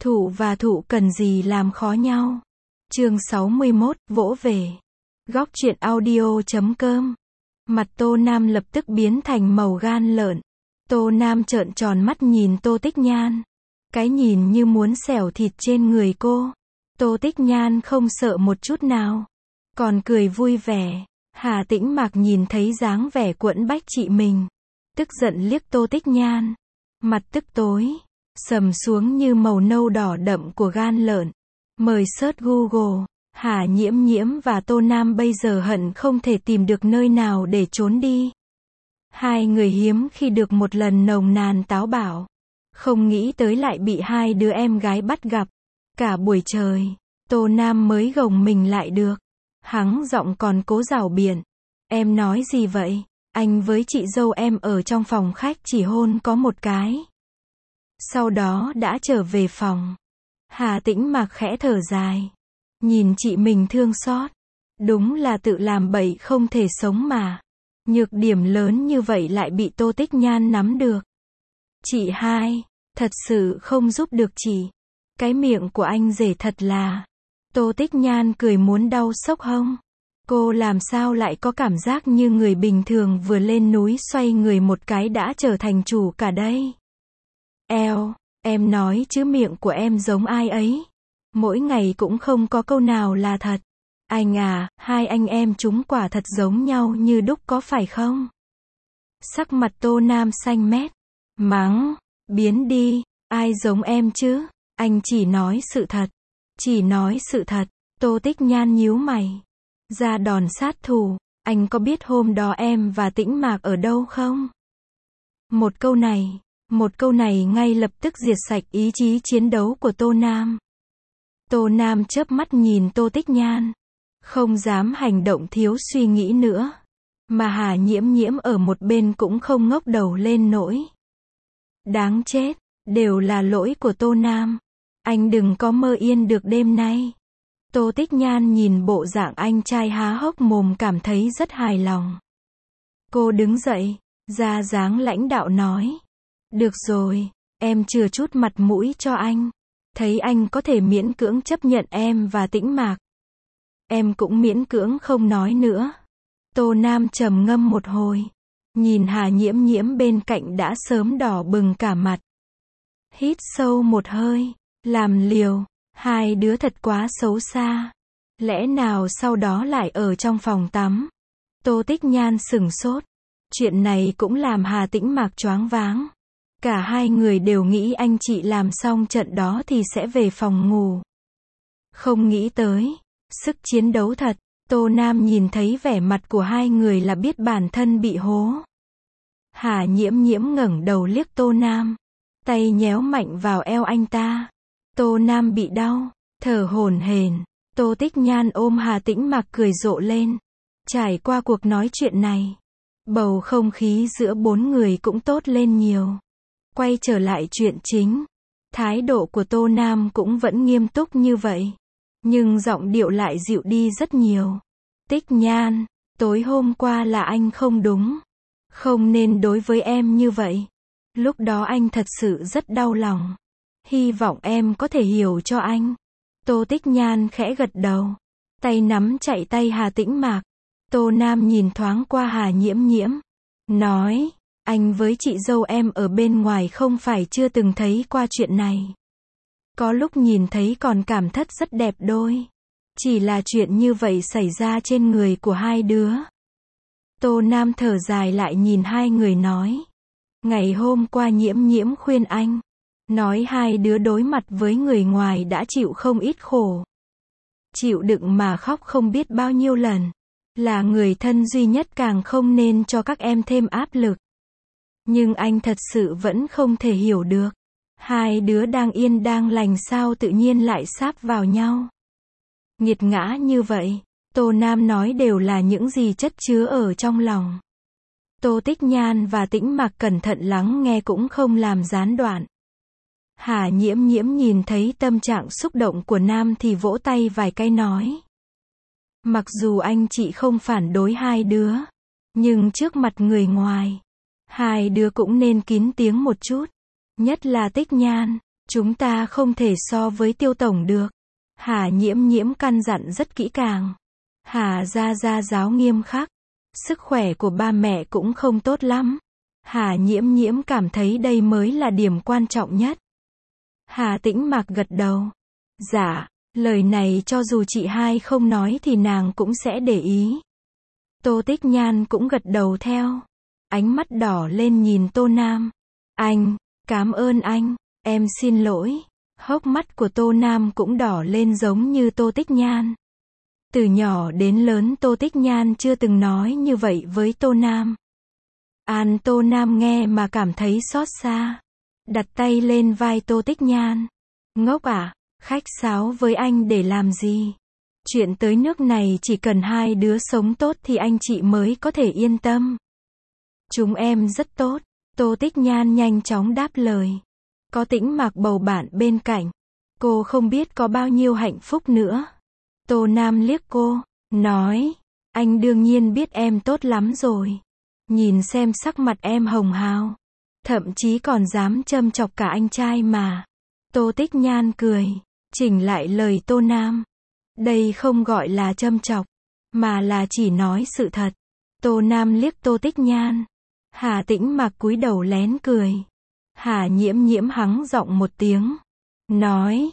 Thụ và thụ cần gì làm khó nhau. Chương 61, vỗ về. Góc truyện audio.com. Mặt Tô Nam lập tức biến thành màu gan lợn. Tô Nam trợn tròn mắt nhìn Tô Tích Nhan. Cái nhìn như muốn xẻo thịt trên người cô. Tô Tích Nhan không sợ một chút nào. Còn cười vui vẻ. Hà Tĩnh Mạc nhìn thấy dáng vẻ quẫn bách chị mình. Tức giận liếc Tô Tích Nhan. Mặt tức tối. Sầm xuống như màu nâu đỏ đậm của gan lợn. Mời search Google. Hà Nhiễm Nhiễm và Tô Nam bây giờ hận không thể tìm được nơi nào để trốn đi. Hai người hiếm khi được một lần nồng nàn táo bạo. Không nghĩ tới lại bị hai đứa em gái bắt gặp. Cả buổi trời, Tô Nam mới gồng mình lại được. Hắng giọng còn cố rảo biện. Em nói gì vậy? Anh với chị dâu em ở trong phòng khách chỉ hôn có một cái. Sau đó đã trở về phòng. Hà Tĩnh Mạc khẽ thở dài. Nhìn chị mình thương xót. Đúng là tự làm bậy không thể sống mà. Nhược điểm lớn như vậy lại bị Tô Tích Nhan nắm được. Chị hai, thật sự không giúp được chị. Cái miệng của anh rể thật là. Tô Tích Nhan cười muốn đau xốc hông. Cô làm sao lại có cảm giác như người bình thường vừa lên núi xoay người một cái đã trở thành chủ cả đây. Eo, em nói chứ miệng của em giống ai ấy. Mỗi ngày cũng không có câu nào là thật. Anh à, hai anh em chúng quả thật giống nhau như đúc có phải không? Sắc mặt Tô Nam xanh mét. Mắng, biến đi, ai giống em chứ? Anh chỉ nói sự thật. Chỉ nói sự thật. Tô Tích Nhan nhíu mày. Ra đòn sát thủ. Anh có biết hôm đó em và Tĩnh Mạc ở đâu không? Một câu này ngay lập tức diệt sạch ý chí chiến đấu của Tô Nam. Tô Nam chớp mắt nhìn Tô Tích Nhan. Không dám hành động thiếu suy nghĩ nữa. Mà Hà Nhiễm Nhiễm ở một bên cũng không ngóc đầu lên nổi. Đáng chết, đều là lỗi của Tô Nam. Anh đừng có mơ yên được đêm nay. Tô Tích Nhan nhìn bộ dạng anh trai há hốc mồm cảm thấy rất hài lòng. Cô đứng dậy, ra dáng lãnh đạo nói. Được rồi, em chừa chút mặt mũi cho anh. Thấy anh có thể miễn cưỡng chấp nhận em và Tĩnh Mạc. Em cũng miễn cưỡng không nói nữa. Tô Nam trầm ngâm một hồi. Nhìn Hà Nhiễm Nhiễm bên cạnh đã sớm đỏ bừng cả mặt. Hít sâu một hơi. Làm liều. Hai đứa thật quá xấu xa. Lẽ nào sau đó lại ở trong phòng tắm? Tô Tích Nhan sửng sốt. Chuyện này cũng làm Hà Tĩnh Mạc choáng váng. Cả hai người đều nghĩ anh chị làm xong trận đó thì sẽ về phòng ngủ. Không nghĩ tới. Sức chiến đấu thật. Tô Nam nhìn thấy vẻ mặt của hai người là biết bản thân bị hố. Hà Nhiễm Nhiễm ngẩng đầu liếc Tô Nam. Tay nhéo mạnh vào eo anh ta. Tô Nam bị đau. Thở hổn hển. Tô Tích Nhan ôm Hà Tĩnh Mạc cười rộ lên. Trải qua cuộc nói chuyện này. Bầu không khí giữa bốn người cũng tốt lên nhiều. Quay trở lại chuyện chính. Thái độ của Tô Nam cũng vẫn nghiêm túc như vậy. Nhưng giọng điệu lại dịu đi rất nhiều. Tích Nhan, tối hôm qua là anh không đúng. Không nên đối với em như vậy. Lúc đó anh thật sự rất đau lòng. Hy vọng em có thể hiểu cho anh. Tô Tích Nhan khẽ gật đầu. Tay nắm chạy tay Hà Tĩnh Mạc. Tô Nam nhìn thoáng qua Hà Nhiễm Nhiễm. Nói, anh với chị dâu em ở bên ngoài không phải chưa từng thấy qua chuyện này. Có lúc nhìn thấy còn cảm thất rất đẹp đôi. Chỉ là chuyện như vậy xảy ra trên người của hai đứa. Tô Nam thở dài lại nhìn hai người nói. Ngày hôm qua Nhiễm Nhiễm khuyên anh. Nói hai đứa đối mặt với người ngoài đã chịu không ít khổ. Chịu đựng mà khóc không biết bao nhiêu lần. Là người thân duy nhất càng không nên cho các em thêm áp lực. Nhưng anh thật sự vẫn không thể hiểu được. Hai đứa đang yên đang lành sao tự nhiên lại sáp vào nhau. Nghiệt ngã như vậy. Tô Nam nói đều là những gì chất chứa ở trong lòng. Tô Tích Nhan và Tĩnh Mạc cẩn thận lắng nghe cũng không làm gián đoạn. Hà Nhiễm Nhiễm nhìn thấy tâm trạng xúc động của Nam thì vỗ tay vài cái nói. Mặc dù anh chị không phản đối hai đứa. Nhưng trước mặt người ngoài. Hai đứa cũng nên kín tiếng một chút. Nhất là Tích Nhan. Chúng ta không thể so với Tiêu tổng được. Hà Nhiễm Nhiễm căn dặn rất kỹ càng. Hà gia gia giáo nghiêm khắc. Sức khỏe của ba mẹ cũng không tốt lắm. Hà Nhiễm Nhiễm cảm thấy đây mới là điểm quan trọng nhất. Hà Tĩnh Mạc gật đầu. Dạ, lời này cho dù chị hai không nói thì nàng cũng sẽ để ý. Tô Tích Nhan cũng gật đầu theo. Ánh mắt đỏ lên nhìn Tô Nam. Anh, cảm ơn anh, em xin lỗi. Hốc mắt của Tô Nam cũng đỏ lên giống như Tô Tích Nhan. Từ nhỏ đến lớn Tô Tích Nhan chưa từng nói như vậy với Tô Nam. Tô Nam nghe mà cảm thấy xót xa. Đặt tay lên vai Tô Tích Nhan. Ngốc à, khách sáo với anh để làm gì? Chuyện tới nước này chỉ cần hai đứa sống tốt thì anh chị mới có thể yên tâm. Chúng em rất tốt. Tô Tích Nhan nhanh chóng đáp lời. Có Tĩnh Mạc bầu bạn bên cạnh. Cô không biết có bao nhiêu hạnh phúc nữa. Tô Nam liếc cô, nói. Anh đương nhiên biết em tốt lắm rồi. Nhìn xem sắc mặt em hồng hào. Thậm chí còn dám châm chọc cả anh trai mà. Tô Tích Nhan cười, chỉnh lại lời Tô Nam. Đây không gọi là châm chọc, mà là chỉ nói sự thật. Tô Nam liếc Tô Tích Nhan. Hà Tĩnh Mạc cúi đầu lén cười. Hà Nhiễm Nhiễm hắng giọng một tiếng. Nói,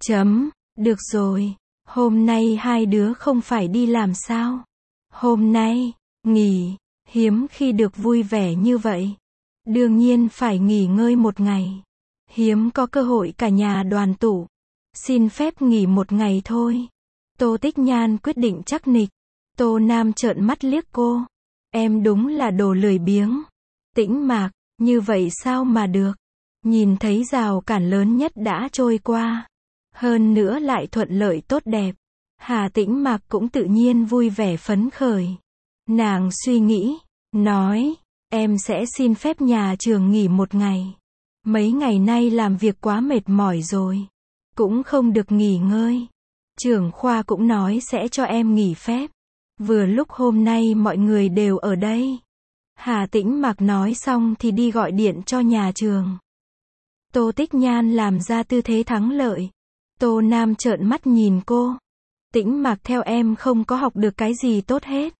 được rồi, hôm nay hai đứa không phải đi làm sao? Hôm nay, nghỉ, hiếm khi được vui vẻ như vậy. Đương nhiên phải nghỉ ngơi một ngày. Hiếm có cơ hội cả nhà đoàn tụ. Xin phép nghỉ một ngày thôi. Tô Tích Nhan quyết định chắc nịch. Tô Nam trợn mắt liếc cô. Em đúng là đồ lười biếng. Tĩnh Mạc, như vậy sao mà được? Nhìn thấy rào cản lớn nhất đã trôi qua. Hơn nữa lại thuận lợi tốt đẹp. Hà Tĩnh Mạc cũng tự nhiên vui vẻ phấn khởi. Nàng suy nghĩ, nói, em sẽ xin phép nhà trường nghỉ một ngày. Mấy ngày nay làm việc quá mệt mỏi rồi. Cũng không được nghỉ ngơi. Trưởng khoa cũng nói sẽ cho em nghỉ phép. Vừa lúc hôm nay mọi người đều ở đây. Hà Tĩnh Mạc nói xong thì đi gọi điện cho nhà trường. Tô Tích Nhan làm ra tư thế thắng lợi. Tô Nam trợn mắt nhìn cô. Tĩnh Mạc theo em không có học được cái gì tốt hết.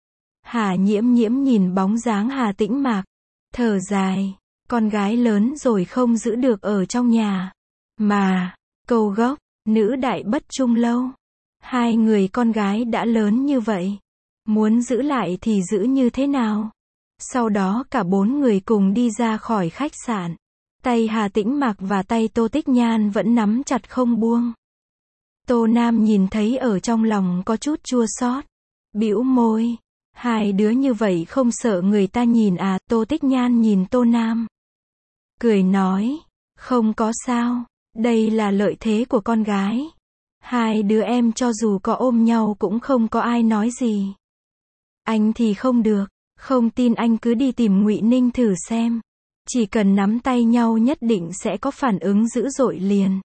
Hà Nhiễm Nhiễm nhìn bóng dáng Hà Tĩnh Mạc. Thở dài. Con gái lớn rồi không giữ được ở trong nhà. Mà, câu gốc, nữ đại bất trung lâu. Hai người con gái đã lớn như vậy. Muốn giữ lại thì giữ như thế nào? Sau đó cả bốn người cùng đi ra khỏi khách sạn. Tay Hà Tĩnh Mạc và tay Tô Tích Nhan vẫn nắm chặt không buông. Tô Nam nhìn thấy ở trong lòng có chút chua xót. Bĩu môi. Hai đứa như vậy không sợ người ta nhìn à? Tô Tích Nhan nhìn Tô Nam. Cười nói. Không có sao. Đây là lợi thế của con gái. Hai đứa em cho dù có ôm nhau cũng không có ai nói gì. Anh thì không được. Không tin anh cứ đi tìm Ngụy Ninh thử xem. Chỉ cần nắm tay nhau nhất định sẽ có phản ứng dữ dội liền.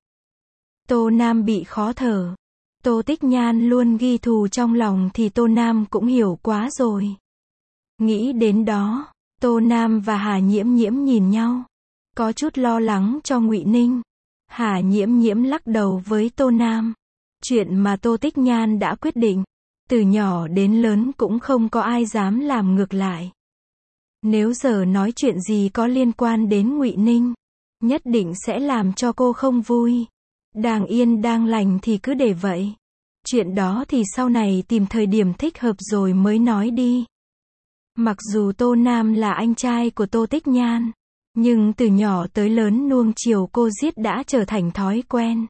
Tô Nam bị khó thở. Tô Tích Nhan luôn ghi thù trong lòng thì Tô Nam cũng hiểu quá rồi. Nghĩ đến đó, Tô Nam và Hà Nhiễm Nhiễm nhìn nhau. Có chút lo lắng cho Ngụy Ninh. Hà Nhiễm Nhiễm lắc đầu với Tô Nam. Chuyện mà Tô Tích Nhan đã quyết định. Từ nhỏ đến lớn cũng không có ai dám làm ngược lại. Nếu giờ nói chuyện gì có liên quan đến Ngụy Ninh, nhất định sẽ làm cho cô không vui. Đang yên đang lành thì cứ để vậy. Chuyện đó thì sau này tìm thời điểm thích hợp rồi mới nói đi. Mặc dù Tô Nam là anh trai của Tô Tích Nhan, nhưng từ nhỏ tới lớn nuông chiều cô giết đã trở thành thói quen.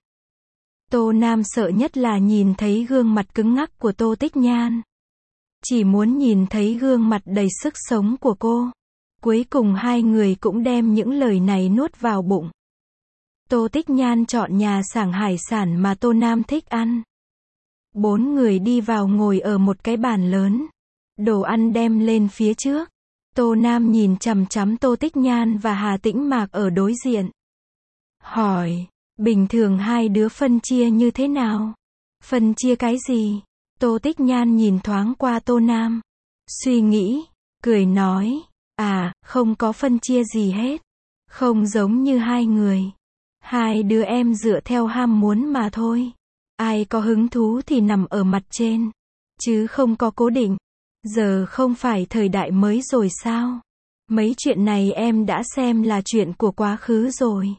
Tô Nam sợ nhất là nhìn thấy gương mặt cứng ngắc của Tô Tích Nhan. Chỉ muốn nhìn thấy gương mặt đầy sức sống của cô. Cuối cùng hai người cũng đem những lời này nuốt vào bụng. Tô Tích Nhan chọn nhà sảng hải sản mà Tô Nam thích ăn. Bốn người đi vào ngồi ở một cái bàn lớn. Đồ ăn đem lên phía trước. Tô Nam nhìn chằm chằm Tô Tích Nhan và Hà Tĩnh Mạc ở đối diện. Hỏi, bình thường hai đứa phân chia như thế nào? Phân chia cái gì? Tô Tích Nhan nhìn thoáng qua Tô Nam. Suy nghĩ, cười nói, không có phân chia gì hết. Không giống như hai người. Hai đứa em dựa theo ham muốn mà thôi. Ai có hứng thú thì nằm ở mặt trên. Chứ không có cố định. Giờ không phải thời đại mới rồi sao? Mấy chuyện này em đã xem là chuyện của quá khứ rồi.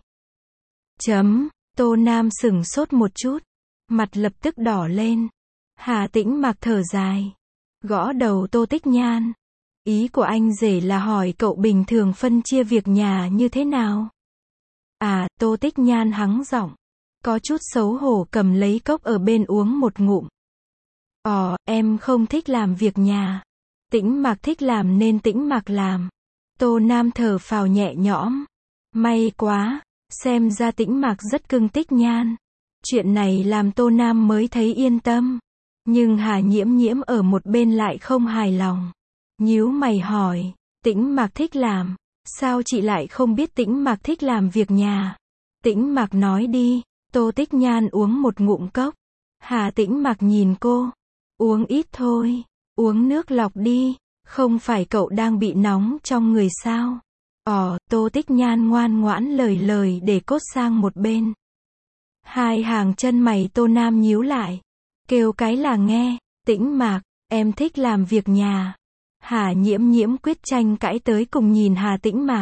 Tô Nam sửng sốt một chút. Mặt lập tức đỏ lên. Hà Tĩnh Mặc thở dài. Gõ đầu Tô Tích Nhan. Ý của anh rể là hỏi cậu bình thường phân chia việc nhà như thế nào? À, Tô Tích Nhan hắng giọng. Có chút xấu hổ cầm lấy cốc ở bên uống một ngụm. Em không thích làm việc nhà. Tĩnh Mặc thích làm nên Tĩnh Mặc làm. Tô Nam thở phào nhẹ nhõm. May quá, xem ra Tĩnh Mặc rất cưng Tích Nhan. Chuyện này làm Tô Nam mới thấy yên tâm. Nhưng Hà Nhiễm Nhiễm ở một bên lại không hài lòng. Nhíu mày hỏi, Tĩnh Mặc thích làm, sao chị lại không biết Tĩnh Mặc thích làm việc nhà? Tĩnh Mặc nói đi. Tô Tích Nhan uống một ngụm cốc. Hà Tĩnh Mặc nhìn cô. Uống ít thôi, uống nước lọc đi, không phải cậu đang bị nóng trong người sao? Tô Tích Nhan ngoan ngoãn lời để cốt sang một bên. Hai hàng chân mày Tô Nam nhíu lại. Kêu cái là nghe, Tĩnh Mặc, em thích làm việc nhà. Hà Nhiễm Nhiễm quyết tranh cãi tới cùng nhìn Hà Tĩnh Mặc.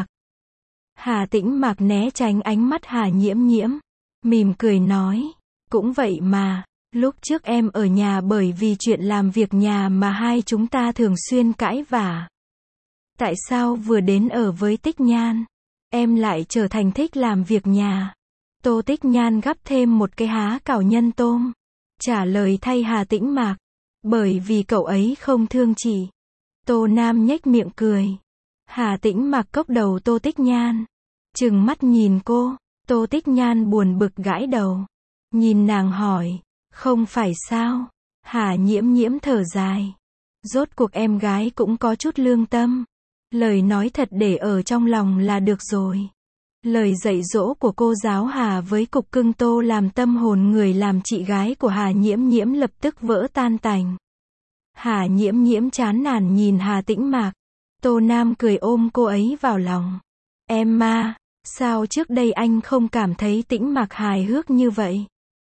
Hà Tĩnh Mặc né tránh ánh mắt Hà Nhiễm Nhiễm. Mỉm cười nói, cũng vậy mà, lúc trước em ở nhà bởi vì chuyện làm việc nhà mà hai chúng ta thường xuyên cãi vã. Tại sao vừa đến ở với Tích Nhan, em lại trở thành thích làm việc nhà? Tô Tích Nhan gắp thêm một cái há cảo nhân tôm. Trả lời thay Hà Tĩnh Mặc. Bởi vì cậu ấy không thương chị. Tô Nam nhếch miệng cười. Hà Tĩnh Mặc cốc đầu Tô Tích Nhan. Trừng mắt nhìn cô. Tô Tích Nhan buồn bực gãi đầu. Nhìn nàng hỏi. Không phải sao? Hà Nhiễm Nhiễm thở dài. Rốt cuộc em gái cũng có chút lương tâm. Lời nói thật để ở trong lòng là được rồi. Lời dạy dỗ của cô giáo Hà với cục cưng Tô làm tâm hồn người làm chị gái của Hà Nhiễm Nhiễm lập tức vỡ tan tành. Hà Nhiễm Nhiễm chán nản nhìn Hà Tĩnh Mặc. Tô Nam cười ôm cô ấy vào lòng. Em ma, sao trước đây anh không cảm thấy Tĩnh Mặc hài hước như vậy?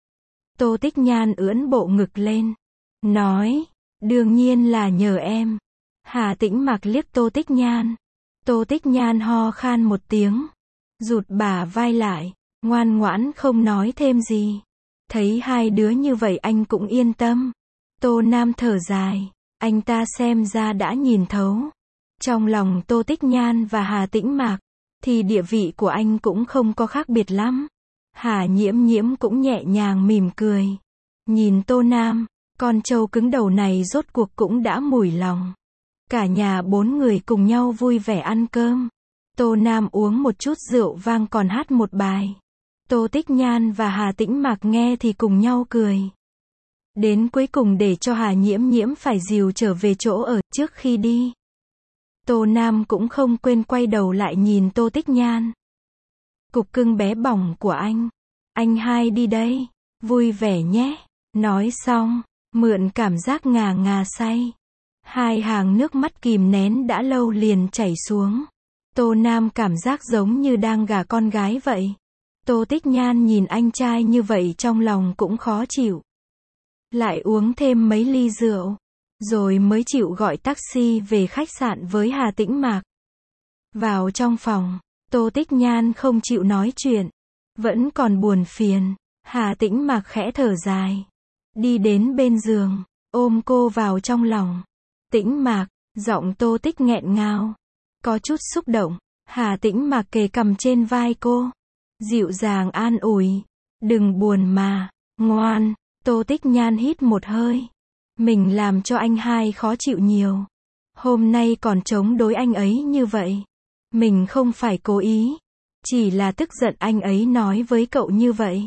Tô Tích Nhan ưỡn bộ ngực lên. Nói, đương nhiên là nhờ em. Hà Tĩnh Mặc liếc Tô Tích Nhan. Tô Tích Nhan ho khan một tiếng. Rụt bả vai lại, ngoan ngoãn không nói thêm gì. Thấy hai đứa như vậy anh cũng yên tâm. Tô Nam thở dài, anh ta xem ra đã nhìn thấu. Trong lòng Tô Tích Nhan và Hà Tĩnh Mặc, thì địa vị của anh cũng không có khác biệt lắm. Hà Nhiễm Nhiễm cũng nhẹ nhàng mỉm cười. Nhìn Tô Nam, con trâu cứng đầu này rốt cuộc cũng đã mủi lòng. Cả nhà 4 người cùng nhau vui vẻ ăn cơm. Tô Nam uống một chút rượu vang còn hát một bài. Tô Tích Nhan và Hà Tĩnh Mặc nghe thì cùng nhau cười. Đến cuối cùng để cho Hà Nhiễm Nhiễm phải dìu trở về chỗ ở trước khi đi. Tô Nam cũng không quên quay đầu lại nhìn Tô Tích Nhan. Cục cưng bé bỏng của anh hai đi đây, vui vẻ nhé. Nói xong, mượn cảm giác ngà ngà say. Hai hàng nước mắt kìm nén đã lâu liền chảy xuống. Tô Nam cảm giác giống như đang gả con gái vậy. Tô Tích Nhan nhìn anh trai như vậy trong lòng cũng khó chịu. Lại uống thêm mấy ly rượu, rồi mới chịu gọi taxi về khách sạn với Hà Tĩnh Mặc. Vào trong phòng, Tô Tích Nhan không chịu nói chuyện, vẫn còn buồn phiền. Hà Tĩnh Mặc khẽ thở dài, đi đến bên giường, ôm cô vào trong lòng. Tĩnh Mặc, giọng Tô Tích nghẹn ngào, có chút xúc động. Hà Tĩnh Mặc kề cằm trên vai cô, dịu dàng an ủi, đừng buồn mà, ngoan. Tô Tích Nhan hít một hơi, mình làm cho anh hai khó chịu nhiều. Hôm nay còn chống đối anh ấy như vậy. Mình không phải cố ý, chỉ là tức giận anh ấy nói với cậu như vậy.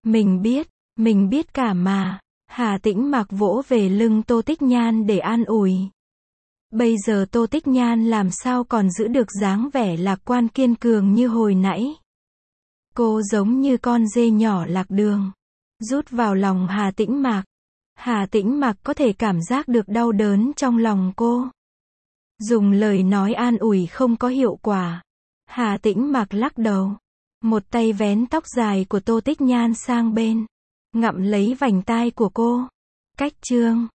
Mình biết cả mà. Hà Tĩnh Mặc vỗ về lưng Tô Tích Nhan để an ủi. Bây giờ Tô Tích Nhan làm sao còn giữ được dáng vẻ lạc quan kiên cường như hồi nãy. Cô giống như con dê nhỏ lạc đường, rút vào lòng Hà Tĩnh Mặc. Hà Tĩnh Mặc có thể cảm giác được đau đớn trong lòng cô. Dùng lời nói an ủi không có hiệu quả. Hà Tĩnh Mặc lắc đầu. Một tay vén tóc dài của Tô Tích Nhan sang bên, ngậm lấy vành tai của cô. Cách chương